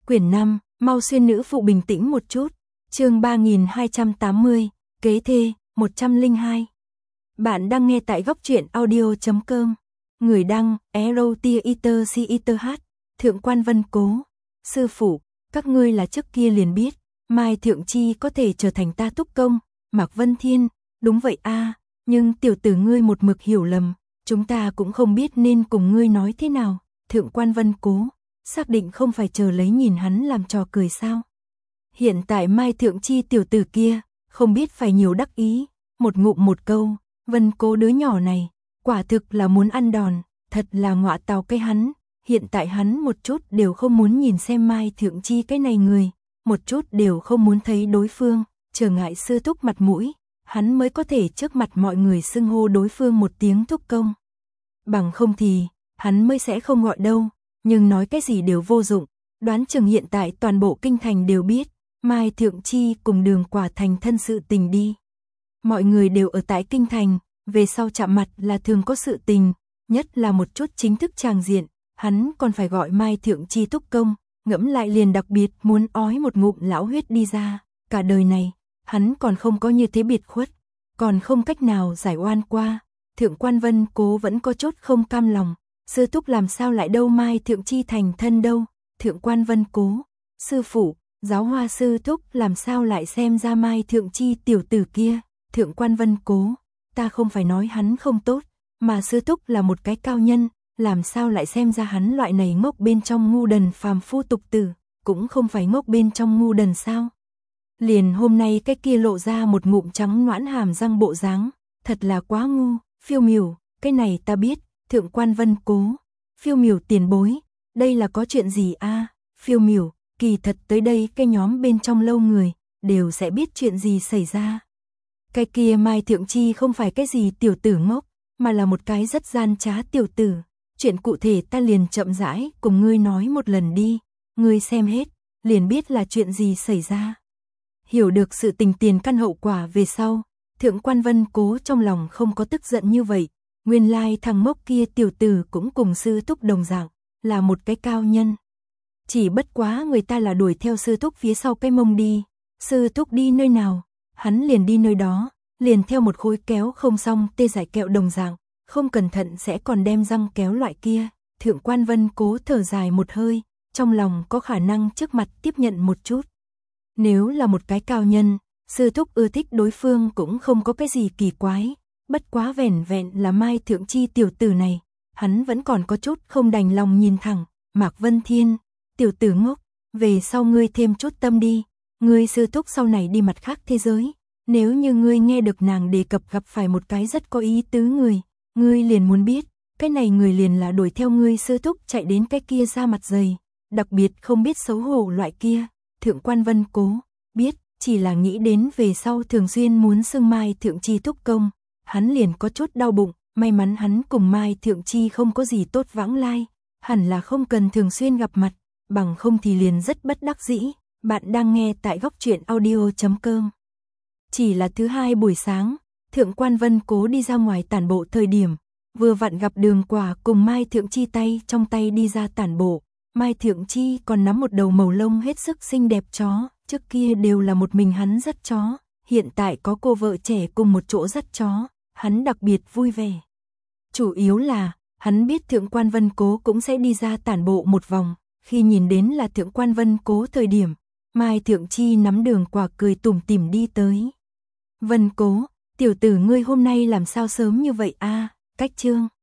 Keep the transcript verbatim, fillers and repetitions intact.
Quyển năm, mau xuyên nữ phụ bình tĩnh một chút. Chương ba nghìn hai trăm tám mươi, kế thê, một trăm lẻ hai. Bạn đang nghe tại góc truyện audio chấm com. Người đăng, Erotiater Citer H. Thượng quan Vân Cố. Sư phụ, các ngươi là trước kia liền biết, Mai Thượng Chi có thể trở thành ta túc công, Mạc Vân Thiên, đúng vậy a, nhưng tiểu tử ngươi một mực hiểu lầm, chúng ta cũng không biết nên cùng ngươi nói thế nào. Thượng quan Vân Cố, xác định không phải chờ lấy nhìn hắn làm trò cười sao? Hiện tại Mai Thượng Chi tiểu tử kia, không biết phải nhiều đắc ý, một ngụm một câu, Vân Cố đứa nhỏ này, quả thực là muốn ăn đòn, thật là ngọa tào cái hắn, hiện tại hắn một chút đều không muốn nhìn xem Mai Thượng Chi cái này người, một chút đều không muốn thấy đối phương, trở ngại sư thúc mặt mũi, hắn mới có thể trước mặt mọi người xưng hô đối phương một tiếng thúc công. Bằng không thì, hắn mới sẽ không gọi đâu, nhưng nói cái gì đều vô dụng, đoán chừng hiện tại toàn bộ kinh thành đều biết, Mai Thượng Chi cùng Đường Quả thành thân sự tình đi. Mọi người đều ở tại kinh thành, về sau chạm mặt là thường có sự tình, nhất là một chút chính thức tràng diện, hắn còn phải gọi Mai Thượng Chi túc công, ngẫm lại liền đặc biệt muốn ói một ngụm lão huyết đi ra, cả đời này, hắn còn không có như thế biệt khuất, còn không cách nào giải oan qua. Thượng quan Vân Cố vẫn có chút không cam lòng, sư thúc làm sao lại đâu Mai Thượng Chi thành thân đâu. Thượng quan Vân Cố, sư phụ, giáo hoa sư thúc làm sao lại xem ra Mai Thượng Chi tiểu tử kia. Thượng quan Vân Cố, ta không phải nói hắn không tốt, mà sư thúc là một cái cao nhân, làm sao lại xem ra hắn loại này ngốc bên trong ngu đần phàm phu tục tử, cũng không phải ngốc bên trong ngu đần sao. Liền hôm nay cái kia lộ ra một ngụm trắng noãn hàm răng bộ dáng, thật là quá ngu. Phiêu Miểu, cái này ta biết. Thượng quan Vân Cố, Phiêu Miểu tiền bối, đây là có chuyện gì a? À? Phiêu Miểu, kỳ thật tới đây cái nhóm bên trong lâu người, đều sẽ biết chuyện gì xảy ra. Cái kia Mai Thượng Chi không phải cái gì tiểu tử ngốc, mà là một cái rất gian trá tiểu tử. Chuyện cụ thể ta liền chậm rãi cùng ngươi nói một lần đi, ngươi xem hết, liền biết là chuyện gì xảy ra. Hiểu được sự tình tiền căn hậu quả về sau, Thượng quan Vân Cố trong lòng không có tức giận như vậy, nguyên lai thằng ngốc kia tiểu tử cũng cùng sư thúc đồng dạng, là một cái cao nhân. Chỉ bất quá người ta là đuổi theo sư thúc phía sau cái mông đi, sư thúc đi nơi nào, hắn liền đi nơi đó, liền theo một khối kéo không xong tê giải kẹo đồng dạng, không cẩn thận sẽ còn đem răng kéo loại kia. Thượng quan Vân Cố thở dài một hơi, trong lòng có khả năng trước mặt tiếp nhận một chút. Nếu là một cái cao nhân, sư thúc ưa thích đối phương cũng không có cái gì kỳ quái, bất quá vẻn vẹn là Mai Thượng Chi tiểu tử này, hắn vẫn còn có chút không đành lòng nhìn thẳng. Mạc Vân Thiên, tiểu tử ngốc, về sau ngươi thêm chút tâm đi, ngươi sư thúc sau này đi mặt khác thế giới, nếu như ngươi nghe được nàng đề cập gặp phải một cái rất có ý tứ người, ngươi liền muốn biết, cái này người liền là đuổi theo ngươi sư thúc chạy đến cái kia ra mặt dày, đặc biệt không biết xấu hổ loại kia. Thượng quan Vân Cố, biết, chỉ là nghĩ đến về sau thường xuyên muốn xưng Mai Thượng Chi túc công, hắn liền có chút đau bụng, may mắn hắn cùng Mai Thượng Chi không có gì tốt vãng lai, hẳn là không cần thường xuyên gặp mặt, bằng không thì liền rất bất đắc dĩ. Bạn đang nghe tại góc truyện audio chấm com. Chỉ là thứ hai buổi sáng, Thượng quan Vân Cố đi ra ngoài tản bộ thời điểm, vừa vặn gặp Đường Quả cùng Mai Thượng Chi tay trong tay đi ra tản bộ. Mai Thượng Chi còn nắm một đầu màu lông hết sức xinh đẹp chó, trước kia đều là một mình hắn dắt chó, hiện tại có cô vợ trẻ cùng một chỗ dắt chó, hắn đặc biệt vui vẻ. Chủ yếu là, hắn biết Thượng quan Vân Cố cũng sẽ đi ra tản bộ một vòng, khi nhìn đến là Thượng quan Vân Cố thời điểm, Mai Thượng Chi nắm Đường Quả cười tủm tỉm đi tới. Vân Cố, tiểu tử ngươi hôm nay làm sao sớm như vậy a? À, cách chương.